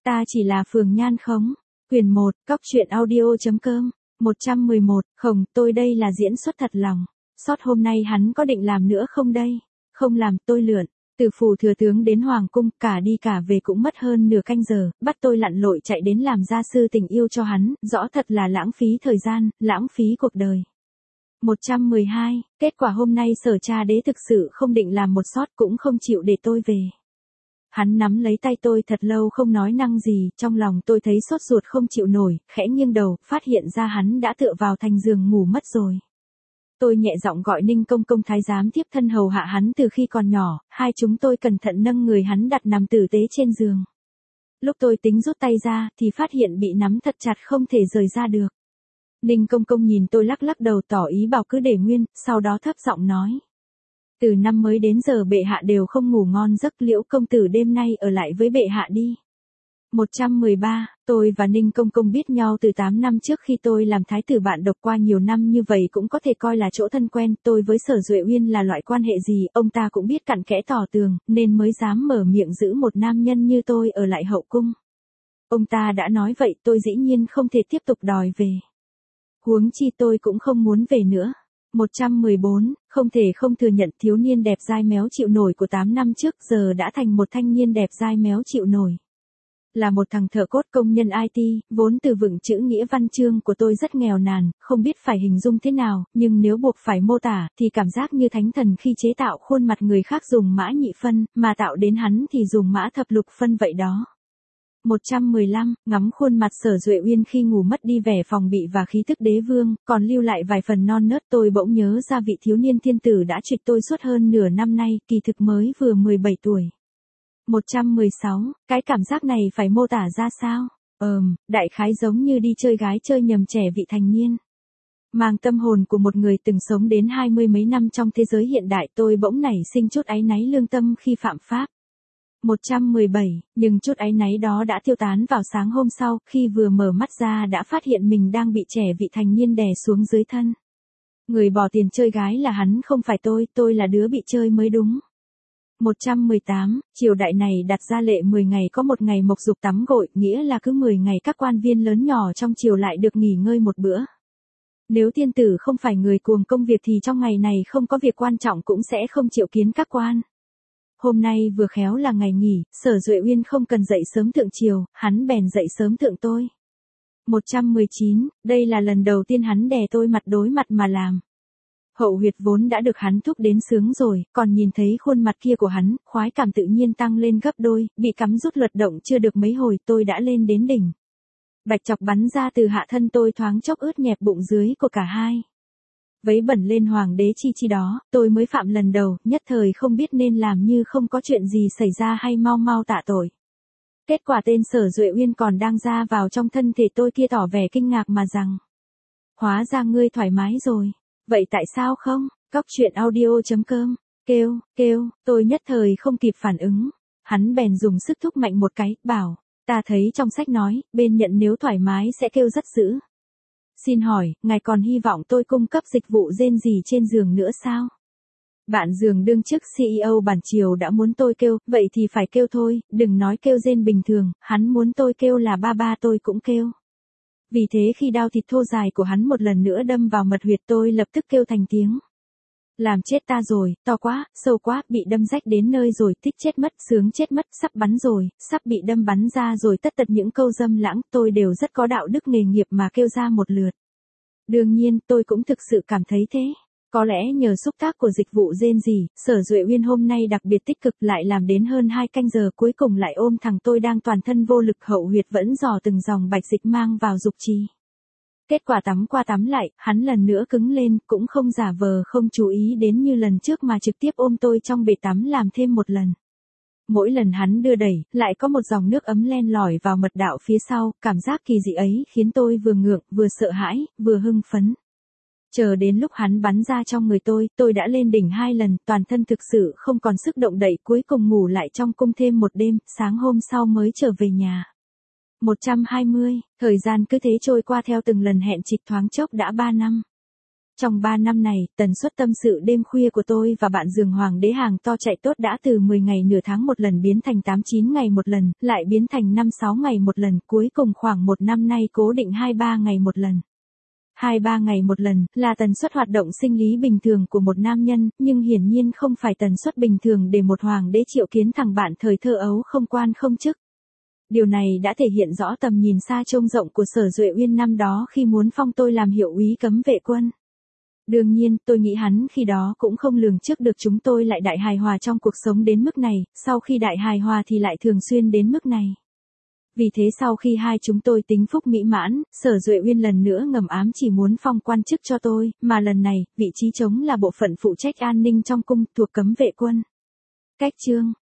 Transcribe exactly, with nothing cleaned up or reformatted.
Ta chỉ là Phường Nhan Khống. Quyền một, cóc truyện audio chấm com. một trăm mười một, không, tôi đây là diễn xuất thật lòng. Sót hôm nay hắn có định làm nữa không đây? Không làm, tôi lượn. Từ phủ thừa tướng đến hoàng cung, cả đi cả về cũng mất hơn nửa canh giờ, bắt tôi lặn lội chạy đến làm gia sư tình yêu cho hắn, rõ thật là lãng phí thời gian, lãng phí cuộc đời. một trăm mười hai, kết quả hôm nay Sở Cha Đế thực sự không định làm một sót cũng không chịu để tôi về. Hắn nắm lấy tay tôi thật lâu không nói năng gì, trong lòng tôi thấy sốt ruột không chịu nổi, khẽ nghiêng đầu, phát hiện ra hắn đã tựa vào thành giường ngủ mất rồi. Tôi nhẹ giọng gọi Ninh Công Công thái giám tiếp thân hầu hạ hắn từ khi còn nhỏ, hai chúng tôi cẩn thận nâng người hắn đặt nằm tử tế trên giường. Lúc tôi tính rút tay ra, thì phát hiện bị nắm thật chặt không thể rời ra được. Ninh Công Công nhìn tôi lắc lắc đầu tỏ ý bảo cứ để nguyên, sau đó thấp giọng nói. Từ năm mới đến giờ bệ hạ đều không ngủ ngon giấc, Liễu công tử đêm nay ở lại với bệ hạ đi. một trăm mười ba, tôi và Ninh Công Công biết nhau từ tám năm trước khi tôi làm thái tử bạn độc, qua nhiều năm như vậy cũng có thể coi là chỗ thân quen. Tôi với Sở Duệ Uyên là loại quan hệ gì, ông ta cũng biết cặn kẽ tỏ tường, nên mới dám mở miệng giữ một nam nhân như tôi ở lại hậu cung. Ông ta đã nói vậy, tôi dĩ nhiên không thể tiếp tục đòi về. Huống chi tôi cũng không muốn về nữa. một trăm mười bốn, không thể không thừa nhận thiếu niên đẹp dai méo chịu nổi của tám năm trước giờ đã thành một thanh niên đẹp dai méo chịu nổi. Là một thằng thợ cốt công nhân i tê, vốn từ vựng chữ nghĩa văn chương của tôi rất nghèo nàn, không biết phải hình dung thế nào, nhưng nếu buộc phải mô tả, thì cảm giác như thánh thần khi chế tạo khuôn mặt người khác dùng mã nhị phân, mà tạo đến hắn thì dùng mã thập lục phân vậy đó. một trăm mười lăm, ngắm khuôn mặt Sở Duệ Uyên khi ngủ mất đi vẻ phòng bị và khí tức đế vương, còn lưu lại vài phần non nớt, tôi bỗng nhớ ra vị thiếu niên thiên tử đã trịch tôi suốt hơn nửa năm nay, kỳ thực mới vừa mười bảy tuổi. một trăm mười sáu, cái cảm giác này phải mô tả ra sao? Ờm, đại khái giống như đi chơi gái chơi nhầm trẻ vị thành niên. Mang tâm hồn của một người từng sống đến hai mươi mấy năm trong thế giới hiện đại, tôi bỗng nảy sinh chút áy náy lương tâm khi phạm pháp. một trăm mười bảy, nhưng chút áy náy đó đã tiêu tán vào sáng hôm sau, khi vừa mở mắt ra đã phát hiện mình đang bị trẻ vị thành niên đè xuống dưới thân. Người bỏ tiền chơi gái là hắn không phải tôi, tôi là đứa bị chơi mới đúng. một trăm mười tám, triều đại này đặt ra lệ mười ngày có một ngày mộc dục tắm gội, nghĩa là cứ mười ngày các quan viên lớn nhỏ trong triều lại được nghỉ ngơi một bữa. Nếu thiên tử không phải người cuồng công việc thì trong ngày này không có việc quan trọng cũng sẽ không triệu kiến các quan. Hôm nay vừa khéo là ngày nghỉ, Sở Duệ Uyên không cần dậy sớm thượng triều, hắn bèn dậy sớm thượng tôi. một trăm mười chín, đây là lần đầu tiên hắn đè tôi mặt đối mặt mà làm. Hậu huyệt vốn đã được hắn thúc đến sướng rồi, còn nhìn thấy khuôn mặt kia của hắn, khoái cảm tự nhiên tăng lên gấp đôi, bị cắm rút luật động chưa được mấy hồi tôi đã lên đến đỉnh. Bạch chọc bắn ra từ hạ thân tôi thoáng chốc ướt nhẹp bụng dưới của cả hai. Vấy bẩn lên hoàng đế chi chi đó, tôi mới phạm lần đầu, nhất thời không biết nên làm như không có chuyện gì xảy ra hay mau mau tạ tội. Kết quả tên Sở Duệ Uyên còn đang ra vào trong thân thể tôi kia tỏ vẻ kinh ngạc mà rằng. Hóa ra ngươi thoải mái rồi. Vậy tại sao không? Cóc truyện audio chấm com. Kêu, kêu, tôi nhất thời không kịp phản ứng. Hắn bèn dùng sức thúc mạnh một cái, bảo, ta thấy trong sách nói, bên nhận nếu thoải mái sẽ kêu rất dữ. Xin hỏi, ngài còn hy vọng tôi cung cấp dịch vụ rên gì trên giường nữa sao? Bạn giường đương chức xê e ô bản triều đã muốn tôi kêu, vậy thì phải kêu thôi, đừng nói kêu rên bình thường, hắn muốn tôi kêu là ba ba tôi cũng kêu. Vì thế khi đao thịt thô dài của hắn một lần nữa đâm vào mật huyệt tôi lập tức kêu thành tiếng. Làm chết ta rồi, to quá, sâu quá, bị đâm rách đến nơi rồi, thích chết mất, sướng chết mất, sắp bắn rồi, sắp bị đâm bắn ra rồi, tất tật những câu dâm lãng, tôi đều rất có đạo đức nghề nghiệp mà kêu ra một lượt. Đương nhiên, tôi cũng thực sự cảm thấy thế. Có lẽ nhờ xúc tác của dịch vụ rên rỉ, Sở Duệ Uyên hôm nay đặc biệt tích cực lại làm đến hơn hai canh giờ cuối cùng lại ôm thằng tôi đang toàn thân vô lực hậu huyệt vẫn dò từng dòng bạch dịch mang vào dục trì. Kết quả tắm qua tắm lại, hắn lần nữa cứng lên, cũng không giả vờ không chú ý đến như lần trước mà trực tiếp ôm tôi trong bể tắm làm thêm một lần. Mỗi lần hắn đưa đẩy, lại có một dòng nước ấm len lỏi vào mật đạo phía sau, cảm giác kỳ dị ấy khiến tôi vừa ngượng, vừa sợ hãi, vừa hưng phấn. Chờ đến lúc hắn bắn ra trong người tôi, tôi đã lên đỉnh hai lần, toàn thân thực sự không còn sức động đậy, cuối cùng ngủ lại trong cung thêm một đêm, sáng hôm sau mới trở về nhà. một trăm hai mươi, thời gian cứ thế trôi qua theo từng lần hẹn trịch thoáng chốc đã ba năm. Trong ba năm này, tần suất tâm sự đêm khuya của tôi và bạn giường hoàng đế hàng to chạy tốt đã từ mười ngày nửa tháng một lần biến thành tám chín ngày một lần, lại biến thành năm sáu ngày một lần, cuối cùng khoảng một năm nay cố định hai ba ngày một lần. hai ba ngày một lần, là tần suất hoạt động sinh lý bình thường của một nam nhân, nhưng hiển nhiên không phải tần suất bình thường để một hoàng đế triệu kiến thằng bạn thời thơ ấu không quan không chức. Điều này đã thể hiện rõ tầm nhìn xa trông rộng của Sở Duệ Uyên năm đó khi muốn phong tôi làm hiệu úy cấm vệ quân. Đương nhiên, tôi nghĩ hắn khi đó cũng không lường trước được chúng tôi lại đại hài hòa trong cuộc sống đến mức này, sau khi đại hài hòa thì lại thường xuyên đến mức này. Vì thế sau khi hai chúng tôi tính phúc mỹ mãn, Sở Duệ Uyên lần nữa ngầm ám chỉ muốn phong quan chức cho tôi, mà lần này, vị trí trống là bộ phận phụ trách an ninh trong cung thuộc cấm vệ quân. Cách chương